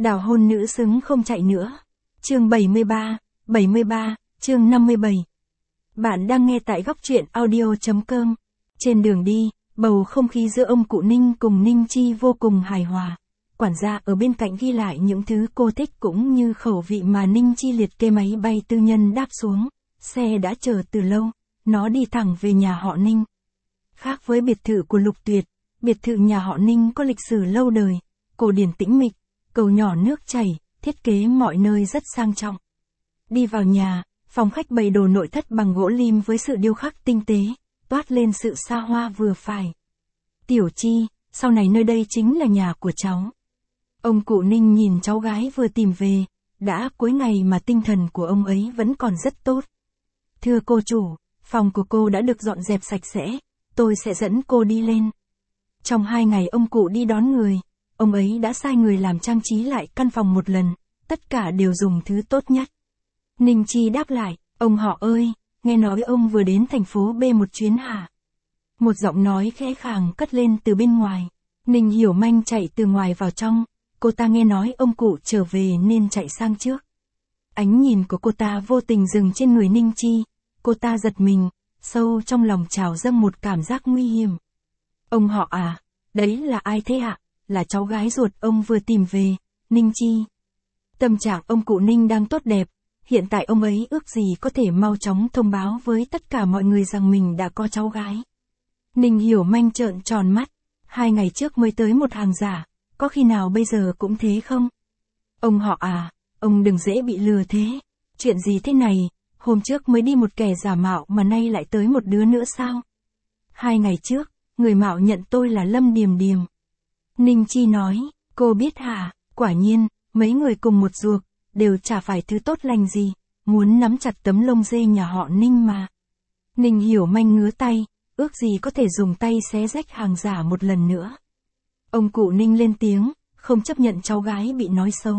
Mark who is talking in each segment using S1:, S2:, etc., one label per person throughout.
S1: Đào hôn nữ xứng không chạy nữa. Chương 73, chương 57. Bạn đang nghe tại góc truyện audio.com. Trên đường đi, bầu không khí giữa ông cụ Ninh cùng Ninh Chi vô cùng hài hòa. Quản gia ở bên cạnh ghi lại những thứ cô thích cũng như khẩu vị mà Ninh Chi liệt kê. Máy bay tư nhân đáp xuống, xe đã chờ từ lâu, nó đi thẳng về nhà họ Ninh. Khác với biệt thự của Lục Tuyệt, biệt thự nhà họ Ninh có lịch sử lâu đời, cổ điển tĩnh mịch, cầu nhỏ nước chảy, thiết kế mọi nơi rất sang trọng. Đi vào nhà, phòng khách bày đồ nội thất bằng gỗ lim với sự điêu khắc tinh tế, toát lên sự xa hoa vừa phải. Tiểu Chi, sau này nơi đây chính là nhà của cháu. Ông cụ Ninh nhìn cháu gái vừa tìm về, đã cuối ngày mà tinh thần của ông ấy vẫn còn rất tốt. Thưa cô chủ, phòng của cô đã được dọn dẹp sạch sẽ, tôi sẽ dẫn cô đi lên. Trong 2 ngày ông cụ đi đón người, ông ấy đã sai người làm trang trí lại căn phòng một lần, tất cả đều dùng thứ tốt nhất. Ninh Chi đáp lại, ông họ ơi, nghe nói ông vừa đến thành phố B một chuyến hả? Một giọng nói khẽ khàng cất lên từ bên ngoài. Ninh Hiểu Manh chạy từ ngoài vào trong, cô ta nghe nói ông cụ trở về nên chạy sang trước. Ánh nhìn của cô ta vô tình dừng trên người Ninh Chi, cô ta giật mình, sâu trong lòng trào dâng một cảm giác nguy hiểm. Ông họ à, đấy là ai thế ạ? Là cháu gái ruột ông vừa tìm về, Ninh Chi. Tâm trạng ông cụ Ninh đang tốt đẹp, hiện tại ông ấy ước gì có thể mau chóng thông báo với tất cả mọi người rằng mình đã có cháu gái. Ninh Hiểu Manh trợn tròn mắt, 2 ngày trước mới tới một hàng giả, có khi nào bây giờ cũng thế không? Ông họ à, ông đừng dễ bị lừa thế. Chuyện gì thế này, hôm trước mới đi một kẻ giả mạo mà nay lại tới một đứa nữa sao? 2 ngày trước, người mạo nhận tôi là Lâm Điềm Điềm. Ninh Chi nói, cô biết hả, quả nhiên, mấy người cùng một ruột, đều chả phải thứ tốt lành gì, muốn nắm chặt tấm lông dê nhà họ Ninh mà. Ninh Hiểu Manh ngứa tay, ước gì có thể dùng tay xé rách hàng giả một lần nữa. Ông cụ Ninh lên tiếng, không chấp nhận cháu gái bị nói xấu.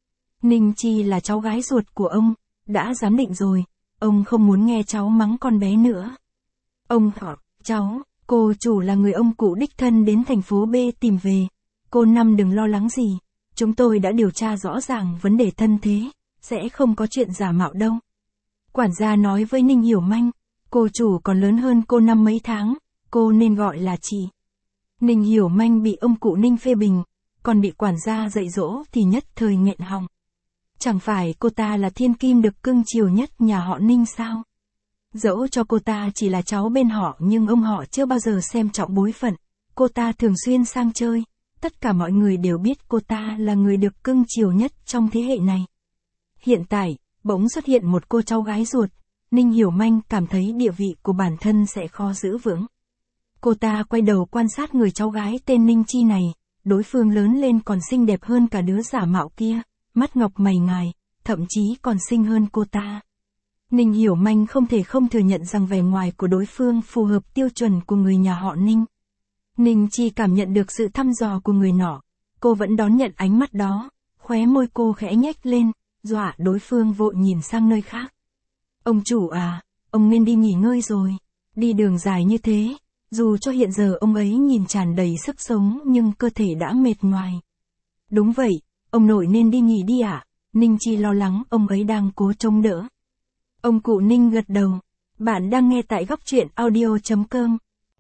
S1: Ninh Chi là cháu gái ruột của ông, đã giám định rồi, ông không muốn nghe cháu mắng con bé nữa. Ông họ, cháu, cô chủ là người ông cụ đích thân đến thành phố B tìm về. Cô Năm đừng lo lắng gì, chúng tôi đã điều tra rõ ràng vấn đề thân thế, sẽ không có chuyện giả mạo đâu. Quản gia nói với Ninh Hiểu Manh, cô chủ còn lớn hơn cô Năm mấy tháng, cô nên gọi là chị. Ninh Hiểu Manh bị ông cụ Ninh phê bình, còn bị quản gia dạy dỗ thì nhất thời nghẹn họng. Chẳng phải cô ta là thiên kim được cưng chiều nhất nhà họ Ninh sao? Dẫu cho cô ta chỉ là cháu bên họ nhưng ông họ chưa bao giờ xem trọng bối phận, cô ta thường xuyên sang chơi, tất cả mọi người đều biết cô ta là người được cưng chiều nhất trong thế hệ này. Hiện tại, bỗng xuất hiện một cô cháu gái ruột, Ninh Hiểu Manh cảm thấy địa vị của bản thân sẽ khó giữ vững. Cô ta quay đầu quan sát người cháu gái tên Ninh Chi này, đối phương lớn lên còn xinh đẹp hơn cả đứa giả mạo kia, mắt ngọc mày ngài, thậm chí còn xinh hơn cô ta. Ninh Hiểu Manh không thể không thừa nhận rằng vẻ ngoài của đối phương phù hợp tiêu chuẩn của người nhà họ Ninh. Ninh Chi cảm nhận được sự thăm dò của người nọ, cô vẫn đón nhận ánh mắt đó, khóe môi cô khẽ nhếch lên, dọa đối phương vội nhìn sang nơi khác. Ông chủ à, ông nên đi nghỉ ngơi rồi, đi đường dài như thế, dù cho hiện giờ ông ấy nhìn tràn đầy sức sống nhưng cơ thể đã mệt nhoài. Đúng vậy, ông nội nên đi nghỉ đi ạ. Ninh Chi lo lắng ông ấy đang cố chống đỡ. Ông cụ Ninh gật đầu, bạn đang nghe tại góc truyện audio.com.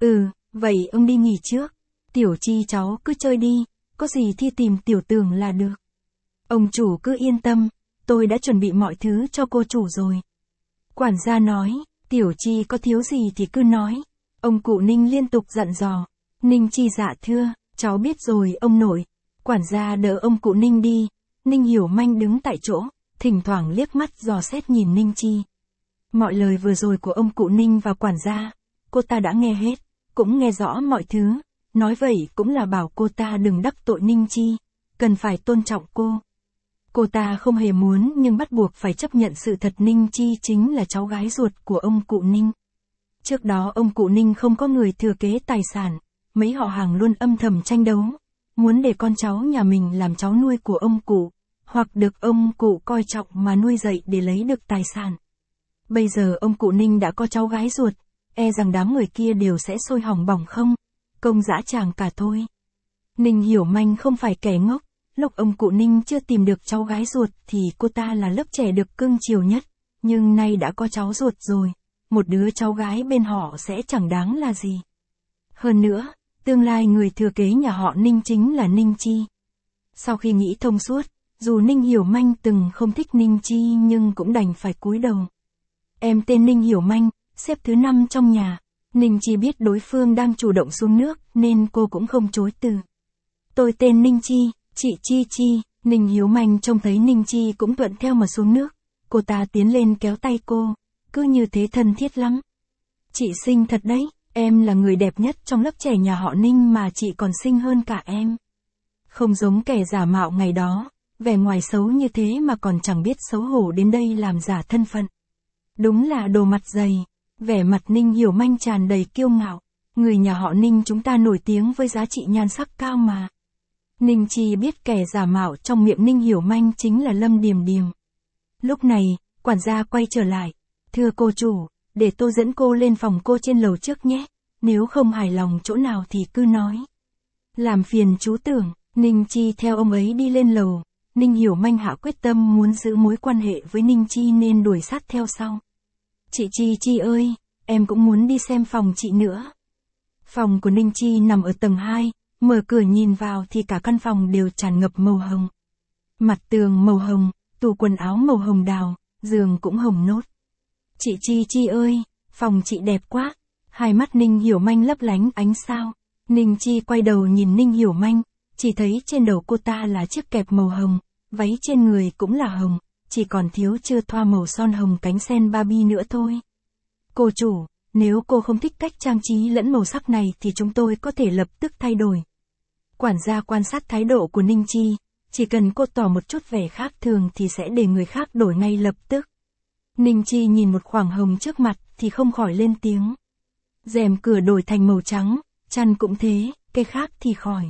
S1: Vậy ông đi nghỉ trước. Tiểu Chi cháu cứ chơi đi, có gì thì tìm Tiểu Tường là được. Ông chủ cứ yên tâm, tôi đã chuẩn bị mọi thứ cho cô chủ rồi. Quản gia nói, Tiểu Chi có thiếu gì thì cứ nói. Ông cụ Ninh liên tục dặn dò. Ninh Chi dạ thưa, cháu biết rồi ông nội. Quản gia đỡ ông cụ Ninh đi. Ninh Hiểu Manh đứng tại chỗ, thỉnh thoảng liếc mắt dò xét nhìn Ninh Chi. Mọi lời vừa rồi của ông cụ Ninh và quản gia, cô ta đã nghe hết, cũng nghe rõ mọi thứ. Nói vậy cũng là bảo cô ta đừng đắc tội Ninh Chi, cần phải tôn trọng cô. Cô ta không hề muốn nhưng bắt buộc phải chấp nhận sự thật Ninh Chi chính là cháu gái ruột của ông cụ Ninh. Trước đó ông cụ Ninh không có người thừa kế tài sản, mấy họ hàng luôn âm thầm tranh đấu, muốn để con cháu nhà mình làm cháu nuôi của ông cụ, hoặc được ông cụ coi trọng mà nuôi dạy để lấy được tài sản. Bây giờ ông cụ Ninh đã có cháu gái ruột, e rằng đám người kia đều sẽ sôi hỏng bỏng không, công dã tràng cả thôi. Ninh Hiểu Manh không phải kẻ ngốc, Lúc ông cụ Ninh chưa tìm được cháu gái ruột thì cô ta là lớp trẻ được cưng chiều nhất, nhưng nay đã có cháu ruột rồi, một đứa cháu gái bên họ sẽ chẳng đáng là gì. Hơn nữa, tương lai người thừa kế nhà họ Ninh chính là Ninh Chi. Sau khi nghĩ thông suốt, dù Ninh Hiểu Manh từng không thích Ninh Chi nhưng cũng đành phải cúi đầu. Em tên Ninh Hiểu Manh, xếp thứ 5 trong nhà. Ninh Chi biết đối phương đang chủ động xuống nước nên cô cũng không chối từ. Tôi tên Ninh Chi, chị Chi Chi. Ninh Hiểu Manh trông thấy Ninh Chi cũng thuận theo mà xuống nước. Cô ta tiến lên kéo tay cô, cứ như thế thân thiết lắm. Chị xinh thật đấy, em là người đẹp nhất trong lớp trẻ nhà họ Ninh mà chị còn xinh hơn cả em. Không giống kẻ giả mạo ngày đó, vẻ ngoài xấu như thế mà còn chẳng biết xấu hổ đến đây làm giả thân phận. Đúng là đồ mặt dày. Vẻ mặt Ninh Hiểu Manh tràn đầy kiêu ngạo. Người nhà họ Ninh chúng ta nổi tiếng với giá trị nhan sắc cao mà. Ninh Chi biết kẻ giả mạo trong miệng Ninh Hiểu Manh chính là Lâm Điềm Điềm. Lúc này, quản gia quay trở lại. Thưa cô chủ, để tôi dẫn cô lên phòng cô trên lầu trước nhé. Nếu không hài lòng chỗ nào thì cứ nói. Làm phiền chú Tưởng. Ninh Chi theo ông ấy đi lên lầu. Ninh Hiểu Manh hạ quyết tâm muốn giữ mối quan hệ với Ninh Chi nên đuổi sát theo sau. Chị Chi Chi ơi, em cũng muốn đi xem phòng chị nữa. Phòng của Ninh Chi nằm ở tầng 2, mở cửa nhìn vào thì cả căn phòng đều tràn ngập màu hồng. Mặt tường màu hồng, tủ quần áo màu hồng đào, giường cũng hồng nốt. Chị Chi Chi ơi, phòng chị đẹp quá. Hai mắt Ninh Hiểu Manh lấp lánh ánh sao. Ninh Chi quay đầu nhìn Ninh Hiểu Manh, chỉ thấy trên đầu cô ta là chiếc kẹp màu hồng, váy trên người cũng là hồng, chỉ còn thiếu chưa thoa màu son hồng cánh sen Barbie nữa thôi. Cô chủ, nếu cô không thích cách trang trí lẫn màu sắc này thì chúng tôi có thể lập tức thay đổi. Quản gia quan sát thái độ của Ninh Chi, chỉ cần cô tỏ một chút vẻ khác thường thì sẽ để người khác đổi ngay lập tức. Ninh Chi nhìn một khoảng hồng trước mặt thì không khỏi lên tiếng. Rèm cửa đổi thành màu trắng, chăn cũng thế, cái khác thì khỏi.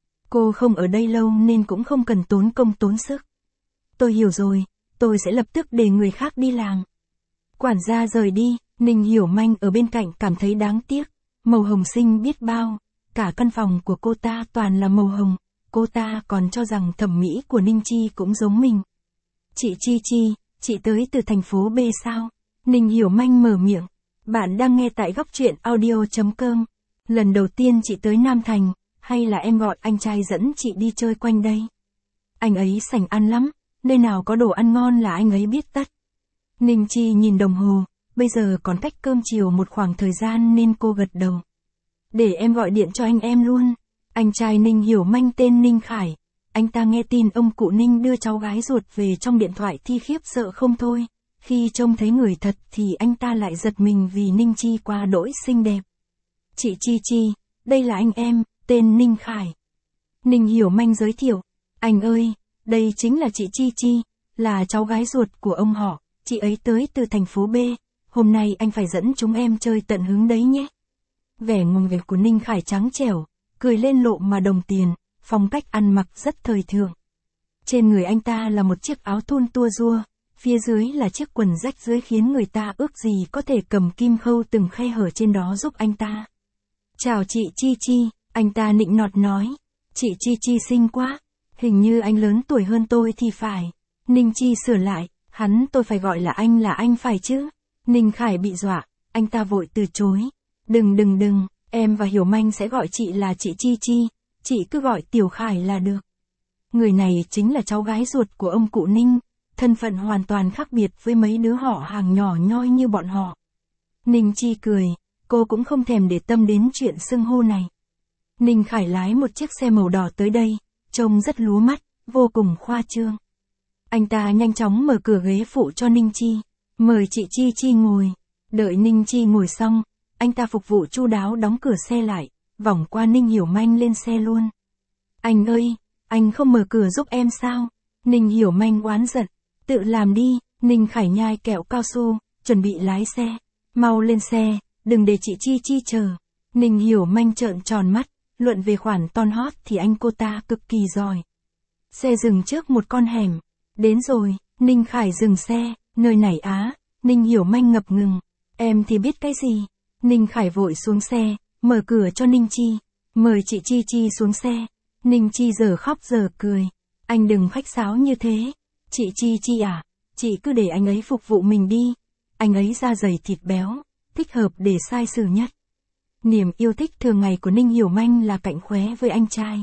S1: Cô không ở đây lâu nên cũng không cần tốn công tốn sức. Tôi hiểu rồi, tôi sẽ lập tức để người khác đi làm. Quản gia rời đi, Ninh Hiểu Manh ở bên cạnh cảm thấy đáng tiếc. Màu hồng xinh biết bao, cả căn phòng của cô ta toàn là màu hồng, cô ta còn cho rằng thẩm mỹ của Ninh Chi cũng giống mình. Chị Chi Chi, chị tới từ thành phố B sao? Ninh Hiểu Manh mở miệng. Bạn đang nghe tại góc truyện audio.com. Lần đầu tiên chị tới Nam Thành, hay là em gọi anh trai dẫn chị đi chơi quanh đây? Anh ấy sành ăn lắm, nơi nào có đồ ăn ngon là anh ấy biết tất. Ninh Chi nhìn đồng hồ, bây giờ còn cách cơm chiều một khoảng thời gian nên cô gật đầu. Để em gọi điện cho anh em luôn. Anh trai Ninh Hiểu Manh tên Ninh Khải. Anh ta nghe tin ông cụ Ninh đưa cháu gái ruột về trong điện thoại thì khiếp sợ không thôi. Khi trông thấy người thật thì anh ta lại giật mình vì Ninh Chi quá đỗi xinh đẹp. Chị Chi Chi, đây là anh em, tên Ninh Khải. Ninh Hiểu Manh giới thiệu. Anh ơi, đây chính là chị Chi Chi, là cháu gái ruột của ông họ. Chị ấy tới từ thành phố B. Hôm nay anh phải dẫn chúng em chơi tận hứng đấy nhé. Vẻ ngùng nghệch của Ninh Khải trắng trẻo, cười lên lộ mà đồng tiền, phong cách ăn mặc rất thời thượng. Trên người anh ta là một chiếc áo thun tua rua, phía dưới là chiếc quần rách dưới khiến người ta ước gì có thể cầm kim khâu từng khe hở trên đó giúp anh ta. Chào chị Chi Chi, anh ta nịnh nọt nói. Chị Chi Chi xinh quá, hình như anh lớn tuổi hơn tôi thì phải. Ninh Chi sửa lại, tôi phải gọi là anh phải chứ. Ninh Khải bị dọa, anh ta vội từ chối. Đừng, em và Hiểu Manh sẽ gọi chị là chị Chi Chi, chị cứ gọi Tiểu Khải là được. Người này chính là cháu gái ruột của ông cụ Ninh, thân phận hoàn toàn khác biệt với mấy đứa họ hàng nhỏ nhoi như bọn họ. Ninh Chi cười, cô cũng không thèm để tâm đến chuyện xưng hô này. Ninh Khải lái một chiếc xe màu đỏ tới đây, trông rất lúa mắt, vô cùng khoa trương. Anh ta nhanh chóng mở cửa ghế phụ cho Ninh Chi, mời chị Chi Chi ngồi. Đợi Ninh Chi ngồi xong, anh ta phục vụ chu đáo đóng cửa xe lại, vòng qua Ninh Hiểu Manh lên xe luôn. Anh ơi, anh không mở cửa giúp em sao? Ninh Hiểu Manh oán giận, tự làm đi. Ninh Khải nhai kẹo cao su, chuẩn bị lái xe. Mau lên xe, đừng để chị Chi Chi chờ. Ninh Hiểu Manh trợn tròn mắt, luận về khoản ton hót thì cô ta cực kỳ giỏi. Xe dừng trước một con hẻm. Đến rồi, Ninh Khải dừng xe, nơi này á. Ninh Hiểu Manh ngập ngừng, em thì biết cái gì. Ninh Khải vội xuống xe, mở cửa cho Ninh Chi, mời chị Chi Chi xuống xe. Ninh Chi giờ khóc giờ cười, Anh đừng khách sáo như thế. Chị Chi à, chị cứ để anh ấy phục vụ mình đi. Anh ấy da dày thịt béo, thích hợp để sai sử nhất. Niềm yêu thích thường ngày của Ninh Hiểu Manh là cạnh khóe với anh trai.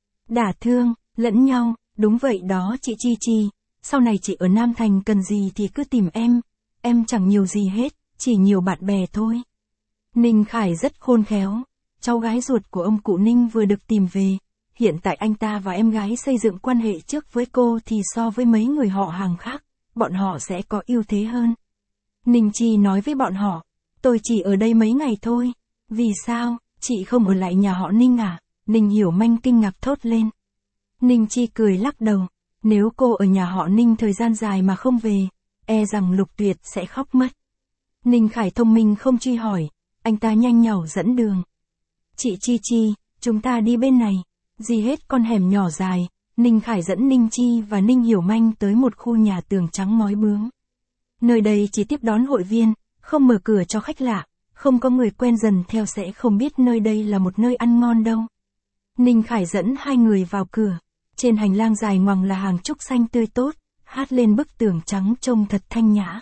S1: Đả thương, lẫn nhau, đúng vậy đó chị Chi. Sau này chị ở Nam Thành cần gì thì cứ tìm em chẳng nhiều gì hết, chỉ nhiều bạn bè thôi. Ninh Khải rất khôn khéo, cháu gái ruột của ông cụ Ninh vừa được tìm về. Hiện tại anh ta và em gái xây dựng quan hệ trước với cô thì so với mấy người họ hàng khác, bọn họ sẽ có ưu thế hơn. Ninh Chi nói với bọn họ, tôi chỉ ở đây mấy ngày thôi. Vì sao, chị không ở lại nhà họ Ninh à? Ninh Hiểu Manh kinh ngạc thốt lên. Ninh Chi cười lắc đầu, nếu cô ở nhà họ Ninh thời gian dài mà không về, e rằng Lục Tuyệt sẽ khóc mất. Ninh Khải thông minh không truy hỏi, anh ta nhanh nhảu dẫn đường. Chị Chi, chúng ta đi bên này. Gì hết con hẻm nhỏ dài, Ninh Khải dẫn Ninh Chi và Ninh Hiểu Manh tới một khu nhà tường trắng ngói bướm. Nơi đây chỉ tiếp đón hội viên, không mở cửa cho khách lạ, không có người quen dần theo sẽ không biết nơi đây là một nơi ăn ngon đâu. Ninh Khải dẫn hai người vào cửa, trên hành lang dài ngoằng là hàng trúc xanh tươi tốt, hát lên bức tường trắng trông thật thanh nhã.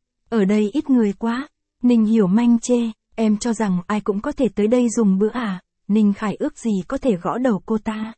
S1: Ở đây ít người quá, Ninh Hiểu Manh chê, em cho rằng ai cũng có thể tới đây dùng bữa à? Ninh Khải ước gì có thể gõ đầu cô ta.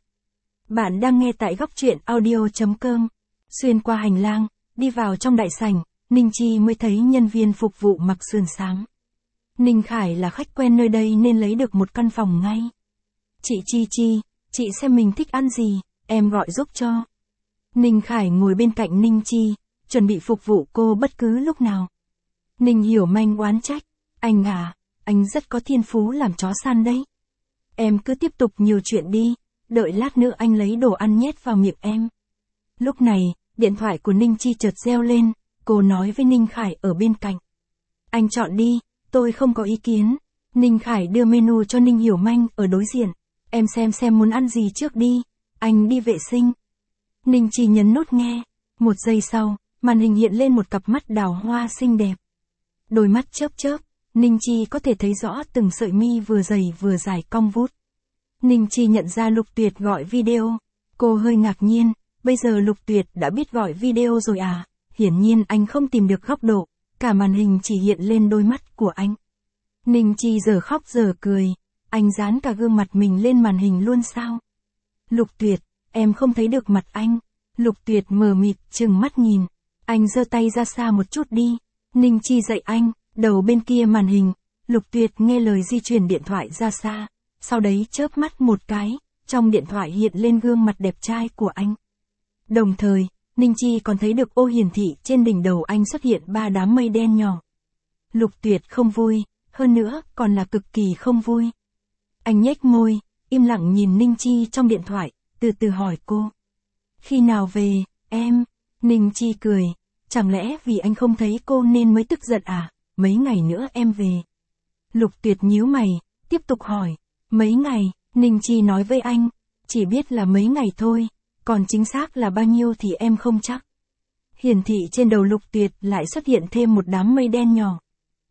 S1: Bạn đang nghe tại góc truyện audio.com. Xuyên qua hành lang, đi vào trong đại sảnh, Ninh Chi mới thấy nhân viên phục vụ mặc sườn xám. Ninh Khải là khách quen nơi đây nên lấy được một căn phòng ngay. Chị Chi, chị xem mình thích ăn gì, em gọi giúp cho. Ninh Khải ngồi bên cạnh Ninh Chi, chuẩn bị phục vụ cô bất cứ lúc nào. Ninh Hiểu Manh oán trách, anh à, anh rất có thiên phú làm chó săn đấy. Em cứ tiếp tục nhiều chuyện đi, đợi lát nữa anh lấy đồ ăn nhét vào miệng em. Lúc này, điện thoại của Ninh Chi chợt reo lên, cô nói với Ninh Khải ở bên cạnh. Anh chọn đi, tôi không có ý kiến. Ninh Khải đưa menu cho Ninh Hiểu Manh ở đối diện. Em xem muốn ăn gì trước đi, anh đi vệ sinh. Ninh Chi nhấn nút nghe. Một giây sau, màn hình hiện lên một cặp mắt đào hoa xinh đẹp. Đôi mắt chớp, Ninh Chi có thể thấy rõ từng sợi mi vừa dày vừa dài cong vút. Ninh Chi nhận ra Lục Tuyệt gọi video. Cô hơi ngạc nhiên, bây giờ Lục Tuyệt đã biết gọi video rồi à? Hiển nhiên anh không tìm được góc độ, cả màn hình chỉ hiện lên đôi mắt của anh. Ninh Chi giờ khóc giờ cười, anh dán cả gương mặt mình lên màn hình luôn sao? Lục Tuyệt, em không thấy được mặt anh. Lục Tuyệt mờ mịt trừng mắt nhìn, anh giơ tay ra xa một chút đi. Ninh Chi dạy anh, đầu bên kia màn hình, Lục Tuyệt nghe lời di chuyển điện thoại ra xa, sau đấy chớp mắt một cái, trong điện thoại hiện lên gương mặt đẹp trai của anh. Đồng thời, Ninh Chi còn thấy được ô hiển thị trên đỉnh đầu anh xuất hiện 3 đám mây đen nhỏ. Lục Tuyệt không vui, hơn nữa còn là cực kỳ không vui. Anh nhếch môi, im lặng nhìn Ninh Chi trong điện thoại, từ từ hỏi cô. Khi nào về, em? Ninh Chi cười, chẳng lẽ vì anh không thấy cô nên mới tức giận à? Mấy ngày nữa em về. Lục Tuyệt nhíu mày, tiếp tục hỏi. Mấy ngày, Ninh Chi nói với anh, chỉ biết là mấy ngày thôi, còn chính xác là bao nhiêu thì em không chắc. Hiển thị trên đầu Lục Tuyệt lại xuất hiện thêm một đám mây đen nhỏ.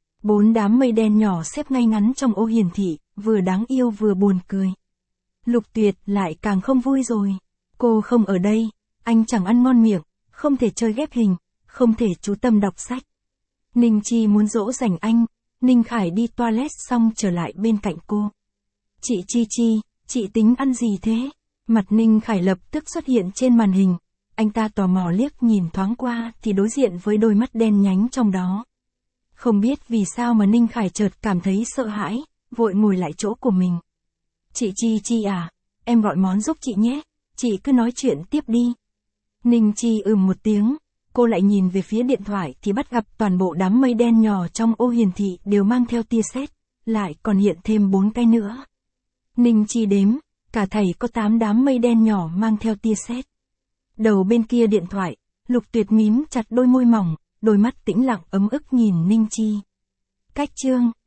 S1: 4 đám mây đen nhỏ xếp ngay ngắn trong ô hiển thị, vừa đáng yêu vừa buồn cười. Lục Tuyệt lại càng không vui rồi. Cô không ở đây, anh chẳng ăn ngon miệng, không thể chơi ghép hình, không thể chú tâm đọc sách. Ninh Chi muốn dỗ dành anh, Ninh Khải đi toilet xong trở lại bên cạnh cô. Chị Chi, chị tính ăn gì thế? Mặt Ninh Khải lập tức xuất hiện trên màn hình. Anh ta tò mò liếc nhìn thoáng qua thì đối diện với đôi mắt đen nhánh trong đó. Không biết vì sao mà Ninh Khải chợt cảm thấy sợ hãi, vội ngồi lại chỗ của mình. Chị Chi à, em gọi món giúp chị nhé, chị cứ nói chuyện tiếp đi. Ninh Chi một tiếng, cô lại nhìn về phía điện thoại thì bắt gặp toàn bộ đám mây đen nhỏ trong ô hiển thị đều mang theo tia sét, lại còn hiện thêm 4 cái nữa. Ninh Chi đếm, cả thảy có 8 đám mây đen nhỏ mang theo tia sét. Đầu bên kia điện thoại, Lục Tuyệt mím chặt đôi môi mỏng, đôi mắt tĩnh lặng ấm ức nhìn Ninh Chi. Cách chương